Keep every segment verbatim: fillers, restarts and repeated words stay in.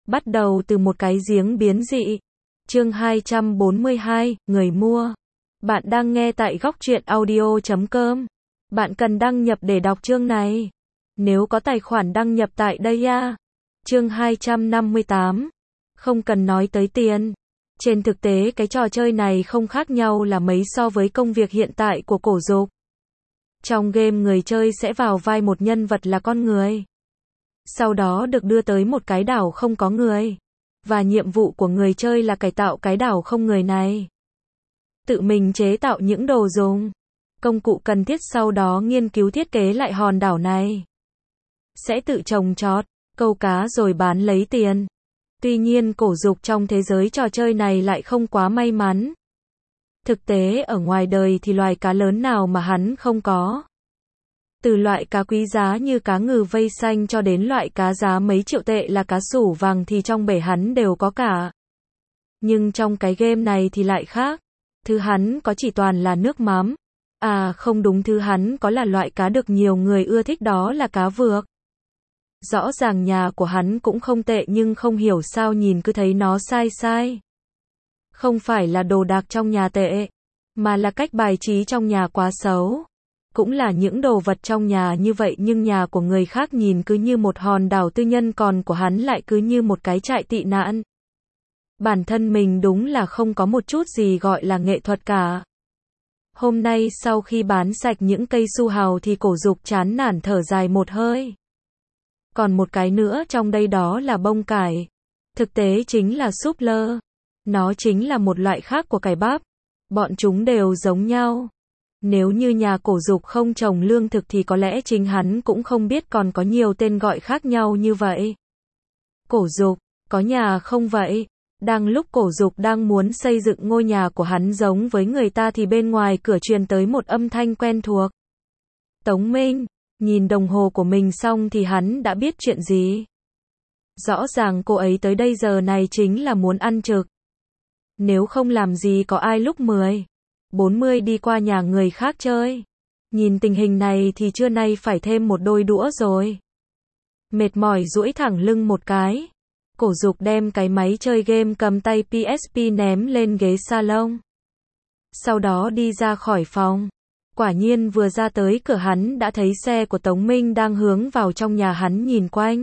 Bắt đầu từ một cái giếng biến dị. Chương hai trăm bốn mươi hai, người mua. Bạn đang nghe tại góc truyện audio chấm com. Bạn cần đăng nhập để đọc chương này. Nếu có tài khoản đăng nhập tại đây à. Chương hai trăm năm mươi tám. Không cần nói tới tiền. Trên thực tế cái trò chơi này không khác nhau là mấy so với công việc hiện tại của Cổ Dục. Trong game người chơi sẽ vào vai một nhân vật là con người. Sau đó được đưa tới một cái đảo không có người. Và nhiệm vụ của người chơi là cải tạo cái đảo không người này. Tự mình chế tạo những đồ dùng, công cụ cần thiết, sau đó nghiên cứu thiết kế lại hòn đảo này. Sẽ tự trồng trọt, câu cá rồi bán lấy tiền. Tuy nhiên Cổ Dục trong thế giới trò chơi này lại không quá may mắn. Thực tế ở ngoài đời thì loài cá lớn nào mà hắn không có. Từ loại cá quý giá như cá ngừ vây xanh cho đến loại cá giá mấy triệu tệ là cá sủ vàng thì trong bể hắn đều có cả. Nhưng trong cái game này thì lại khác. Thứ hắn có chỉ toàn là nước mắm. À không đúng, thứ hắn có là loại cá được nhiều người ưa thích, đó là cá vược. Rõ ràng nhà của hắn cũng không tệ nhưng không hiểu sao nhìn cứ thấy nó sai sai. Không phải là đồ đạc trong nhà tệ, mà là cách bài trí trong nhà quá xấu. Cũng là những đồ vật trong nhà như vậy nhưng nhà của người khác nhìn cứ như một hòn đảo tư nhân, còn của hắn lại cứ như một cái trại tị nạn. Bản thân mình đúng là không có một chút gì gọi là nghệ thuật cả. Hôm nay sau khi bán sạch những cây su hào thì Cổ Dục chán nản thở dài một hơi. Còn một cái nữa trong đây đó là bông cải. Thực tế chính là súp lơ. Nó chính là một loại khác của cải bắp. Bọn chúng đều giống nhau. Nếu như nhà Cổ Dục không trồng lương thực thì có lẽ chính hắn cũng không biết còn có nhiều tên gọi khác nhau như vậy. Cổ Dục, có nhà không vậy? Đang lúc Cổ Dục đang muốn xây dựng ngôi nhà của hắn giống với người ta thì bên ngoài cửa truyền tới một âm thanh quen thuộc. Tống Minh, nhìn đồng hồ của mình xong thì hắn đã biết chuyện gì. Rõ ràng cô ấy tới đây giờ này chính là muốn ăn trực. Nếu không làm gì có ai lúc mười, bốn mươi đi qua nhà người khác chơi. Nhìn tình hình này thì trưa nay phải thêm một đôi đũa rồi. Mệt mỏi duỗi thẳng lưng một cái. Cổ Dục đem cái máy chơi game cầm tay pê ét pê ném lên ghế salon. Sau đó đi ra khỏi phòng. Quả nhiên vừa ra tới cửa hắn đã thấy xe của Tống Minh đang hướng vào trong nhà. Hắn nhìn quanh.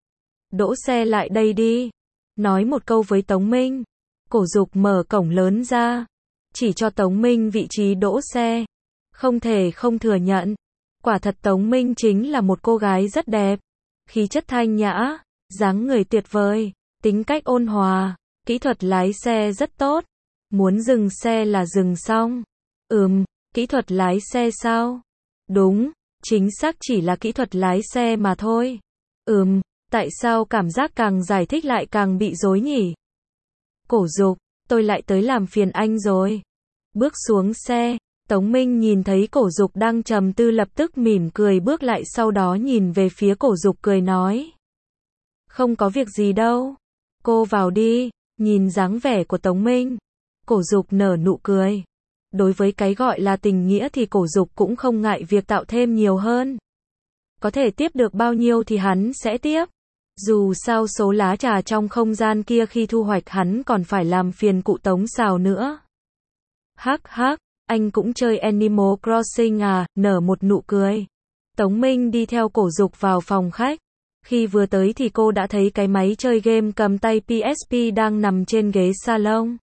Đỗ xe lại đây đi. Nói một câu với Tống Minh. Cổ Dục mở cổng lớn ra. Chỉ cho Tống Minh vị trí đỗ xe. Không thể không thừa nhận. Quả thật Tống Minh chính là một cô gái rất đẹp. Khí chất thanh nhã, dáng người tuyệt vời, tính cách ôn hòa, kỹ thuật lái xe rất tốt. Muốn dừng xe là dừng xong. Ừm, kỹ thuật lái xe sao? Đúng, chính xác chỉ là kỹ thuật lái xe mà thôi. Ừm, tại sao cảm giác càng giải thích lại càng bị rối nhỉ? Cổ Dục, tôi lại tới làm phiền anh rồi. Bước xuống xe, Tống Minh nhìn thấy Cổ Dục đang trầm tư lập tức mỉm cười bước lại, sau đó nhìn về phía Cổ Dục cười nói. Không có việc gì đâu. Cô vào đi. Nhìn dáng vẻ của Tống Minh, Cổ Dục nở nụ cười. Đối với cái gọi là tình nghĩa thì Cổ Dục cũng không ngại việc tạo thêm nhiều hơn. Có thể tiếp được bao nhiêu thì hắn sẽ tiếp. Dù sao số lá trà trong không gian kia khi thu hoạch hắn còn phải làm phiền cụ Tống xào nữa. Hắc hắc, anh cũng chơi Animal Crossing à, nở một nụ cười. Tống Minh đi theo Cổ Dục vào phòng khách. Khi vừa tới thì cô đã thấy cái máy chơi game cầm tay pê ét pê đang nằm trên ghế salon.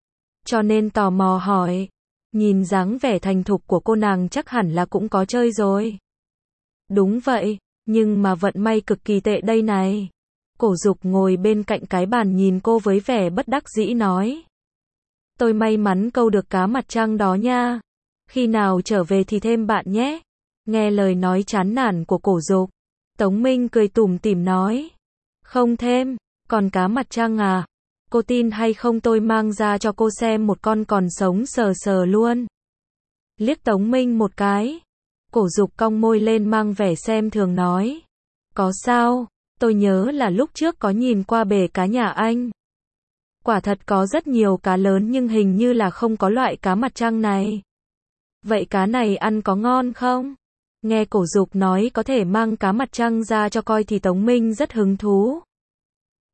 Cho nên tò mò hỏi. Nhìn dáng vẻ thành thục của cô, nàng chắc hẳn là cũng có chơi rồi. Đúng vậy, nhưng mà vận may cực kỳ tệ đây này. Cổ Dục ngồi bên cạnh cái bàn nhìn cô với vẻ bất đắc dĩ nói. Tôi may mắn câu được cá mặt trăng đó nha. Khi nào trở về thì thêm bạn nhé. Nghe lời nói chán nản của Cổ Dục, Tống Minh cười tủm tỉm nói. Không thêm, còn cá mặt trăng à? Cô tin hay không tôi mang ra cho cô xem một con còn sống sờ sờ luôn. Liếc Tống Minh một cái. Cổ Dục cong môi lên mang vẻ xem thường nói. Có sao, tôi nhớ là lúc trước có nhìn qua bể cá nhà anh. Quả thật có rất nhiều cá lớn nhưng hình như là không có loại cá mặt trăng này. Vậy cá này ăn có ngon không? Nghe Cổ Dục nói có thể mang cá mặt trăng ra cho coi thì Tống Minh rất hứng thú.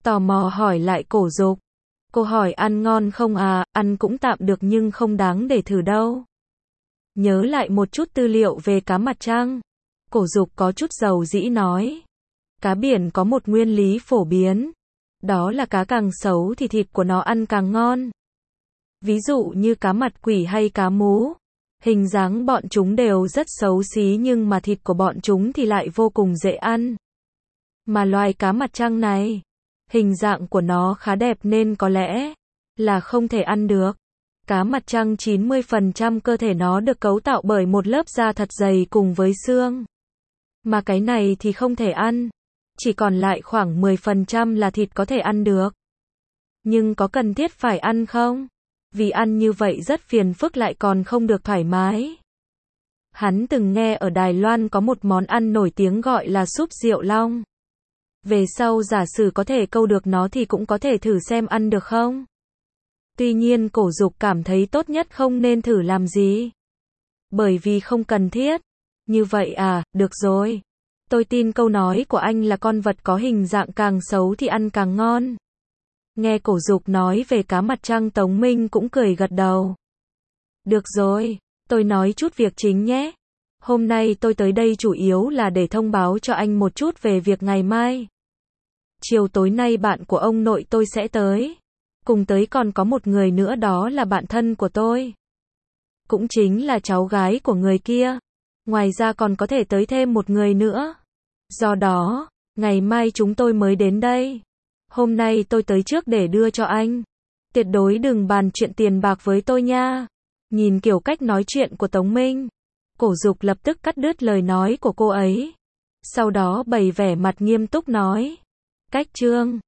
tò mò hỏi lại Cổ Dục. Cô hỏi ăn ngon không à, ăn cũng tạm được nhưng không đáng để thử đâu. Nhớ lại một chút tư liệu về cá mặt trăng. Cổ Dục có chút dầu dĩ nói. Cá biển có một nguyên lý phổ biến. Đó là cá càng xấu thì thịt của nó ăn càng ngon. Ví dụ như cá mặt quỷ hay cá mú. Hình dáng bọn chúng đều rất xấu xí nhưng mà thịt của bọn chúng thì lại vô cùng dễ ăn. Mà loài cá mặt trăng này, hình dạng của nó khá đẹp nên có lẽ là không thể ăn được. Cá mặt trăng chín mươi phần trăm cơ thể nó được cấu tạo bởi một lớp da thật dày cùng với xương. Mà cái này thì không thể ăn. Chỉ còn lại khoảng mười phần trăm là thịt có thể ăn được. Nhưng có cần thiết phải ăn không? Vì ăn như vậy rất phiền phức lại còn không được thoải mái. Hắn từng nghe ở Đài Loan có một món ăn nổi tiếng gọi là súp rượu long. Về sau giả sử có thể câu được nó thì cũng có thể thử xem ăn được không? Tuy nhiên Cổ Dục cảm thấy tốt nhất không nên thử làm gì. Bởi vì không cần thiết. Như vậy à, được rồi. Tôi tin câu nói của anh là con vật có hình dạng càng xấu thì ăn càng ngon. Nghe Cổ Dục nói về cá mặt trăng, Tống Minh cũng cười gật đầu. Được rồi, tôi nói chút việc chính nhé. Hôm nay tôi tới đây chủ yếu là để thông báo cho anh một chút về việc ngày mai. Chiều tối nay bạn của ông nội tôi sẽ tới. Cùng tới còn có một người nữa, đó là bạn thân của tôi. Cũng chính là cháu gái của người kia. Ngoài ra còn có thể tới thêm một người nữa. Do đó, ngày mai chúng tôi mới đến đây. Hôm nay tôi tới trước để đưa cho anh. Tuyệt đối đừng bàn chuyện tiền bạc với tôi nha. Nhìn kiểu cách nói chuyện của Tống Minh, Cổ Dục lập tức cắt đứt lời nói của cô ấy. Sau đó bày vẻ mặt nghiêm túc nói. Cách Trương,